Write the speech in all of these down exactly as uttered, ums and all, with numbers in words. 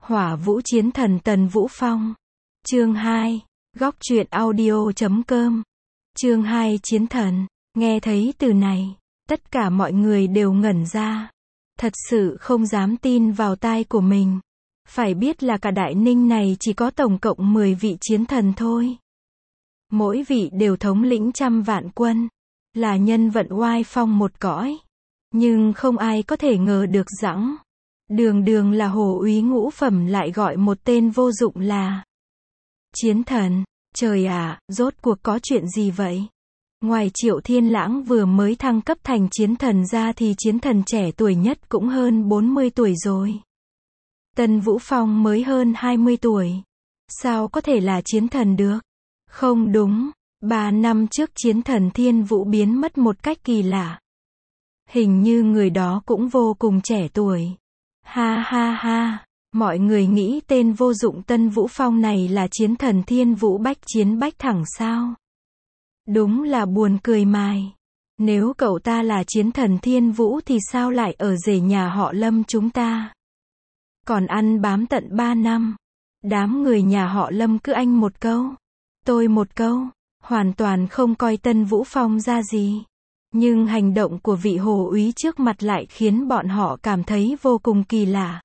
Hỏa Vũ Chiến Thần Tần Vũ Phong. Chương hai. Góc truyện audio chấm com. Chương hai Chiến Thần. Nghe thấy từ này, tất cả mọi người đều ngẩn ra. Thật sự không dám tin vào tai của mình. Phải biết là cả Đại Ninh này chỉ có tổng cộng mười vị chiến thần thôi. Mỗi vị đều thống lĩnh trăm vạn quân, là nhân vật oai phong một cõi. Nhưng không ai có thể ngờ được rằng, đường đường là hồ úy ngũ phẩm lại gọi một tên vô dụng là chiến thần. Trời ạ, rốt cuộc có chuyện gì vậy? Ngoài Triệu Thiên Lãng vừa mới thăng cấp thành chiến thần ra thì chiến thần trẻ tuổi nhất cũng hơn bốn mươi tuổi rồi. Tần Vũ Phong mới hơn hai mươi tuổi. Sao có thể là chiến thần được? Không đúng, ba năm trước chiến thần Thiên Vũ biến mất một cách kỳ lạ. Hình như người đó cũng vô cùng trẻ tuổi. Ha ha ha, mọi người nghĩ tên vô dụng Tần Vũ Phong này là chiến thần Thiên Vũ bách chiến bách thẳng sao? Đúng là buồn cười mài. Nếu cậu ta là chiến thần Thiên Vũ thì sao lại ở rể nhà họ Lâm chúng ta? Còn ăn bám tận ba năm. Đám người nhà họ Lâm cứ anh một câu, tôi một câu, hoàn toàn không coi Tần Vũ Phong ra gì. Nhưng hành động của vị hồ úy trước mặt lại khiến bọn họ cảm thấy vô cùng kỳ lạ.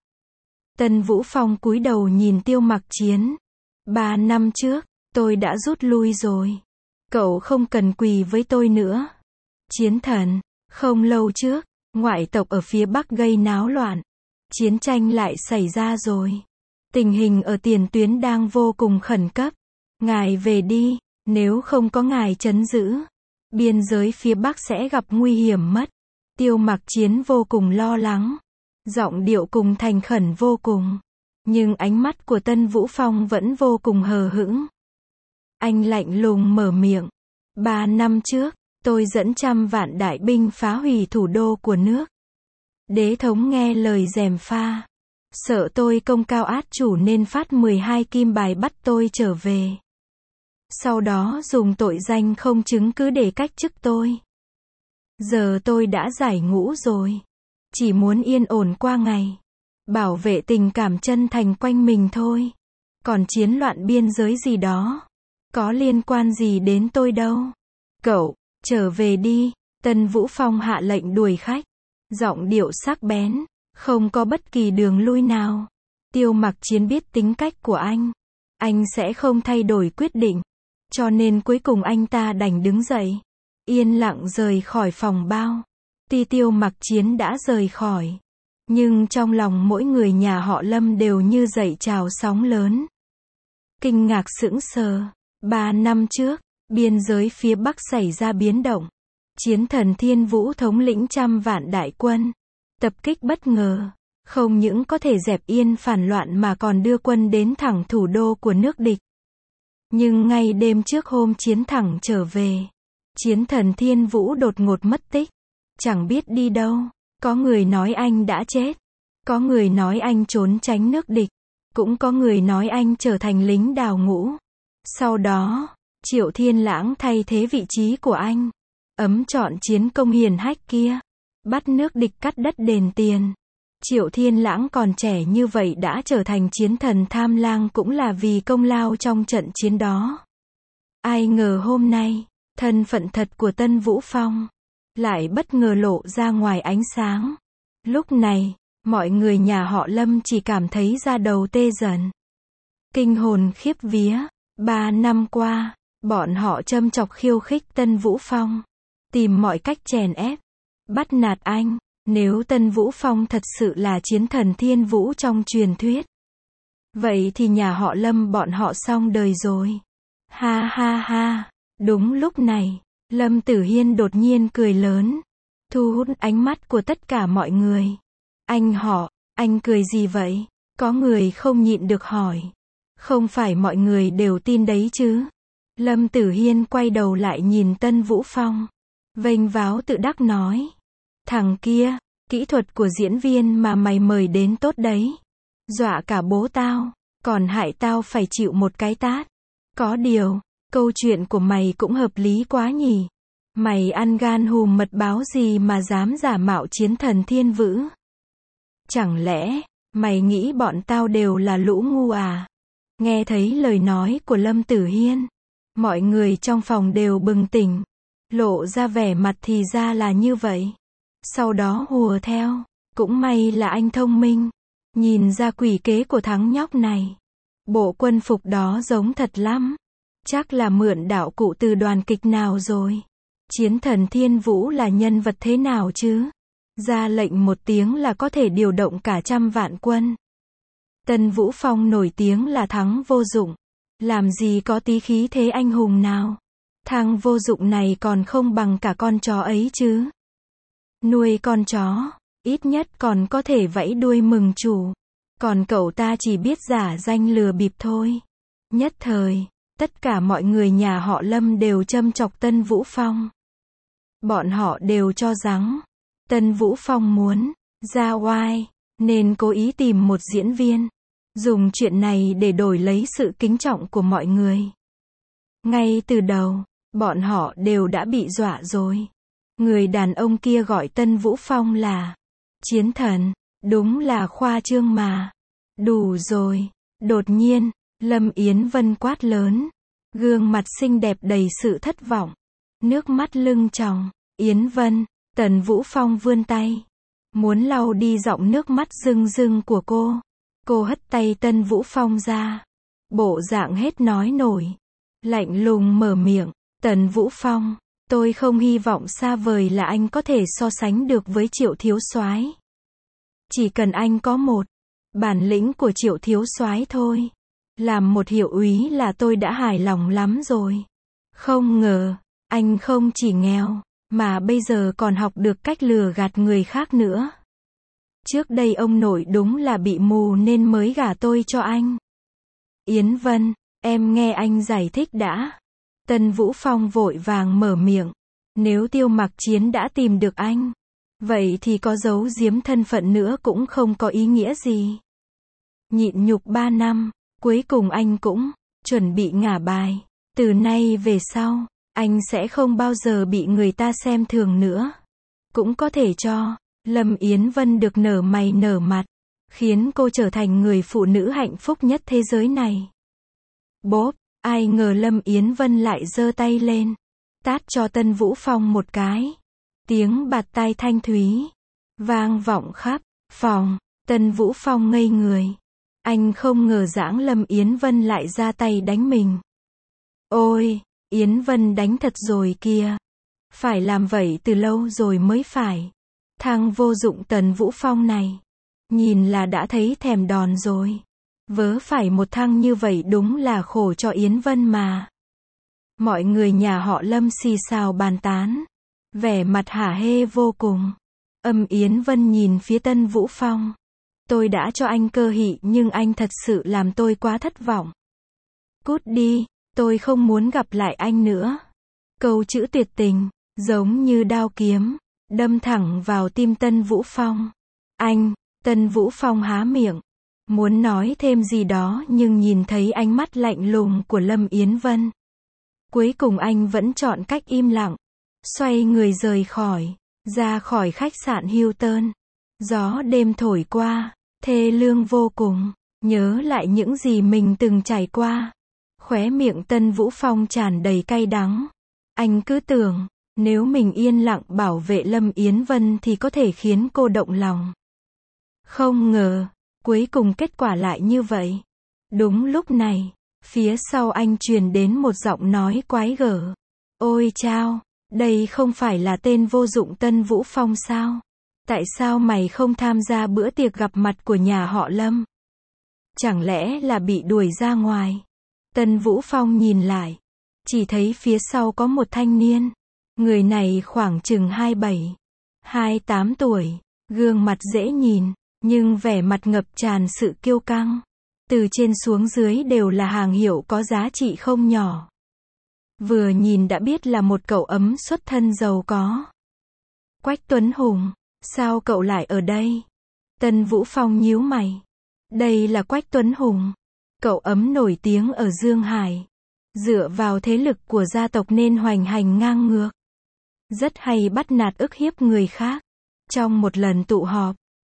Tần Vũ Phong cúi đầu nhìn Tiêu Mặc Chiến. Ba năm trước, tôi đã rút lui rồi. Cậu không cần quỳ với tôi nữa. Chiến thần, không lâu trước, ngoại tộc ở phía Bắc gây náo loạn. Chiến tranh lại xảy ra rồi. Tình hình ở tiền tuyến đang vô cùng khẩn cấp. Ngài về đi, nếu không có ngài trấn giữ, biên giới phía Bắc sẽ gặp nguy hiểm mất. Tiêu Mặc Chiến vô cùng lo lắng. Giọng điệu cùng thành khẩn vô cùng. Nhưng ánh mắt của Tần Vũ Phong vẫn vô cùng hờ hững. Anh lạnh lùng mở miệng. Ba năm trước, tôi dẫn trăm vạn đại binh phá hủy thủ đô của nước. Đế thống nghe lời gièm pha. Sợ tôi công cao át chủ nên phát mười hai kim bài bắt tôi trở về. Sau đó dùng tội danh không chứng cứ để cách chức tôi. Giờ tôi đã giải ngũ rồi. Chỉ muốn yên ổn qua ngày. Bảo vệ tình cảm chân thành quanh mình thôi. Còn chiến loạn biên giới gì đó, có liên quan gì đến tôi đâu. Cậu, trở về đi. Tần Vũ Phong hạ lệnh đuổi khách. Giọng điệu sắc bén, không có bất kỳ đường lui nào. Tiêu Mặc Chiến biết tính cách của anh. Anh sẽ không thay đổi quyết định. Cho nên cuối cùng anh ta đành đứng dậy. Yên lặng rời khỏi phòng bao. Tuy Tiêu Mặc Chiến đã rời khỏi, nhưng trong lòng mỗi người nhà họ Lâm đều như dậy trào sóng lớn. Kinh ngạc sững sờ. Ba năm trước, biên giới phía Bắc xảy ra biến động. Chiến thần Thiên Vũ thống lĩnh trăm vạn đại quân. Tập kích bất ngờ. Không những có thể dẹp yên phản loạn mà còn đưa quân đến thẳng thủ đô của nước địch. Nhưng ngay đêm trước hôm chiến thẳng trở về, chiến thần Thiên Vũ đột ngột mất tích. Chẳng biết đi đâu. Có người nói anh đã chết. Có người nói anh trốn tránh nước địch. Cũng có người nói anh trở thành lính đào ngũ. Sau đó, Triệu Thiên Lãng thay thế vị trí của anh. Ấm chọn chiến công hiển hách kia. Bắt nước địch cắt đất đền tiền. Triệu Thiên Lãng còn trẻ như vậy đã trở thành chiến thần tham lang cũng là vì công lao trong trận chiến đó. Ai ngờ hôm nay, thân phận thật của Tần Vũ Phong lại bất ngờ lộ ra ngoài ánh sáng. Lúc này, mọi người nhà họ Lâm chỉ cảm thấy da đầu tê dần. Kinh hồn khiếp vía. Ba năm qua, bọn họ châm chọc khiêu khích Tần Vũ Phong. Tìm mọi cách chèn ép, bắt nạt anh. Nếu Tần Vũ Phong thật sự là chiến thần Thiên Vũ trong truyền thuyết, vậy thì nhà họ Lâm bọn họ xong đời rồi. Ha ha ha. Đúng lúc này, Lâm Tử Hiên đột nhiên cười lớn, thu hút ánh mắt của tất cả mọi người. Anh họ, anh cười gì vậy? Có người không nhịn được hỏi. Không phải mọi người đều tin đấy chứ? Lâm Tử Hiên quay đầu lại nhìn Tần Vũ Phong, vênh váo tự đắc nói. Thằng kia, kỹ thuật của diễn viên mà mày mời đến tốt đấy. Dọa cả bố tao, còn hại tao phải chịu một cái tát. Có điều, câu chuyện của mày cũng hợp lý quá nhỉ. Mày ăn gan hùm mật báo gì mà dám giả mạo chiến thần Thiên Vũ? Chẳng lẽ, Mày nghĩ bọn tao đều là lũ ngu à? Nghe thấy lời nói của Lâm Tử Hiên, mọi người trong phòng đều bừng tỉnh, lộ ra vẻ mặt thì ra là như vậy. Sau đó hùa theo, cũng may là anh thông minh, nhìn ra quỷ kế của thằng nhóc này. Bộ quân phục đó giống thật lắm, chắc là mượn đạo cụ từ đoàn kịch nào rồi. Chiến thần Thiên Vũ là nhân vật thế nào chứ? Ra lệnh một tiếng là có thể điều động cả trăm vạn quân. Tân Vũ Phong nổi tiếng là thắng vô dụng, làm gì có tí khí thế anh hùng nào. Thằng vô dụng này còn không bằng cả con chó ấy chứ. Nuôi con chó, ít nhất còn có thể vẫy đuôi mừng chủ. Còn cậu ta chỉ biết giả danh lừa bịp thôi. Nhất thời, tất cả mọi người nhà họ Lâm đều châm chọc Tân Vũ Phong. Bọn họ đều cho rằng Tân Vũ Phong muốn ra oai, nên cố ý tìm một diễn viên, dùng chuyện này để đổi lấy sự kính trọng của mọi người. Ngay từ đầu, bọn họ đều đã bị dọa rồi. Người đàn ông kia gọi Tân Vũ Phong là chiến thần, đúng là khoa trương mà. Đủ rồi. Đột nhiên, Lâm Yến Vân quát lớn, gương mặt xinh đẹp đầy sự thất vọng, nước mắt lưng tròng. Yến Vân, Tần Vũ Phong vươn tay, muốn lau đi giọt nước mắt rưng rưng của cô. Cô hất tay Tân Vũ Phong ra, bộ dạng hết nói nổi, lạnh lùng mở miệng, Tần Vũ Phong, tôi không hy vọng xa vời là anh có thể so sánh được với Triệu thiếu soái. Chỉ cần anh có một bản lĩnh của Triệu thiếu soái thôi, làm một hiệu úy là tôi đã hài lòng lắm rồi. Không ngờ, anh không chỉ nghèo, mà bây giờ còn học được cách lừa gạt người khác nữa. Trước đây ông nội đúng là bị mù nên mới gả tôi cho anh. Yến Vân, em nghe anh giải thích đã. Tân Vũ Phong vội vàng mở miệng. Nếu Tiêu Mặc Chiến đã tìm được anh, vậy thì có giấu giếm thân phận nữa cũng không có ý nghĩa gì. Nhịn nhục ba năm, cuối cùng anh cũng chuẩn bị ngả bài. Từ nay về sau, anh sẽ không bao giờ bị người ta xem thường nữa. Cũng có thể cho Lâm Yến Vân được nở mày nở mặt, khiến cô trở thành người phụ nữ hạnh phúc nhất thế giới này. Bốp, ai ngờ Lâm Yến Vân lại giơ tay lên, tát cho Tân Vũ Phong một cái. Tiếng bạt tai thanh thúy vang vọng khắp phòng. Tân Vũ Phong ngây người. Anh không ngờ dãng Lâm Yến Vân lại ra tay đánh mình. Ôi, Yến Vân đánh thật rồi kìa. Phải làm vậy từ lâu rồi mới phải. Thằng vô dụng Tần Vũ Phong này, nhìn là đã thấy thèm đòn rồi. Vớ phải một thằng như vậy đúng là khổ cho Yến Vân mà. Mọi người nhà họ Lâm xì xào bàn tán, vẻ mặt hả hê vô cùng. Âm Yến Vân nhìn phía Tân Vũ Phong. Tôi đã cho anh cơ hội nhưng anh thật sự làm tôi quá thất vọng. Cút đi, tôi không muốn gặp lại anh nữa. Câu chữ tuyệt tình, giống như đao kiếm, đâm thẳng vào tim Tân Vũ Phong. Anh, Tân Vũ Phong há miệng, muốn nói thêm gì đó nhưng nhìn thấy ánh mắt lạnh lùng của Lâm Yến Vân. Cuối cùng anh vẫn chọn cách im lặng, xoay người rời khỏi, ra khỏi khách sạn Hilton. Gió đêm thổi qua, thê lương vô cùng, nhớ lại những gì mình từng trải qua. Khóe miệng Tân Vũ Phong tràn đầy cay đắng. Anh cứ tưởng, nếu mình yên lặng bảo vệ Lâm Yến Vân thì có thể khiến cô động lòng. Không ngờ, cuối cùng kết quả lại như vậy. Đúng lúc này, phía sau anh truyền đến một giọng nói quái gở. Ôi chao, đây không phải là tên vô dụng Tân Vũ Phong sao? Tại sao mày không tham gia bữa tiệc gặp mặt của nhà họ Lâm? Chẳng lẽ là bị đuổi ra ngoài? Tân Vũ Phong nhìn lại, chỉ thấy phía sau có một thanh niên. Người này khoảng chừng hai mươi bảy, hai mươi tám tuổi, gương mặt dễ nhìn, nhưng vẻ mặt ngập tràn sự kiêu căng. Từ trên xuống dưới đều là hàng hiệu có giá trị không nhỏ. Vừa nhìn đã biết là một cậu ấm xuất thân giàu có. Quách Tuấn Hùng, sao cậu lại ở đây? Tân Vũ Phong nhíu mày. Đây là Quách Tuấn Hùng, cậu ấm nổi tiếng ở Dương Hải. Dựa vào thế lực của gia tộc nên hoành hành ngang ngược. Rất hay bắt nạt ức hiếp người khác. Trong một lần tụ họp,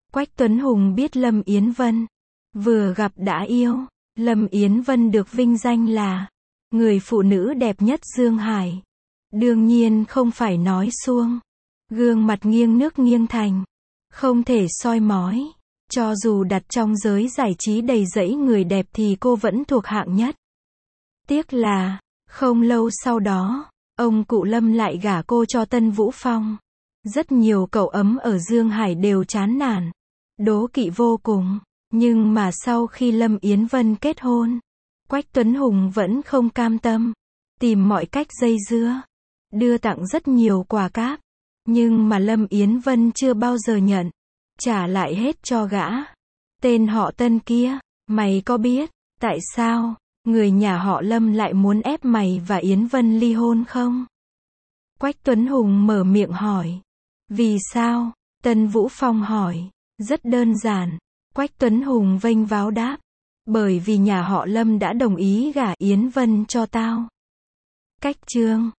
Quách Tuấn Hùng biết Lâm Yến Vân vừa gặp đã yêu. Lâm Yến Vân được vinh danh là người phụ nữ đẹp nhất Dương Hải. Đương nhiên không phải nói suông. Gương mặt nghiêng nước nghiêng thành. Không thể soi mói. Cho dù đặt trong giới giải trí đầy rẫy người đẹp thì cô vẫn thuộc hạng nhất. Tiếc là, không lâu sau đó, ông cụ Lâm lại gả cô cho Tân Vũ Phong. Rất nhiều cậu ấm ở Dương Hải đều chán nản, đố kỵ vô cùng. Nhưng mà sau khi Lâm Yến Vân kết hôn, Quách Tuấn Hùng vẫn không cam tâm, tìm mọi cách dây dưa, đưa tặng rất nhiều quà cáp. Nhưng mà Lâm Yến Vân chưa bao giờ nhận, trả lại hết cho gã. Tên họ Tân kia, mày có biết tại sao người nhà họ Lâm lại muốn ép mày và Yến Vân ly hôn không? Quách Tuấn Hùng mở miệng hỏi. Vì sao? Tân Vũ Phong hỏi. Rất đơn giản. Quách Tuấn Hùng vênh váo đáp. Bởi vì nhà họ Lâm đã đồng ý gả Yến Vân cho tao. Cách chương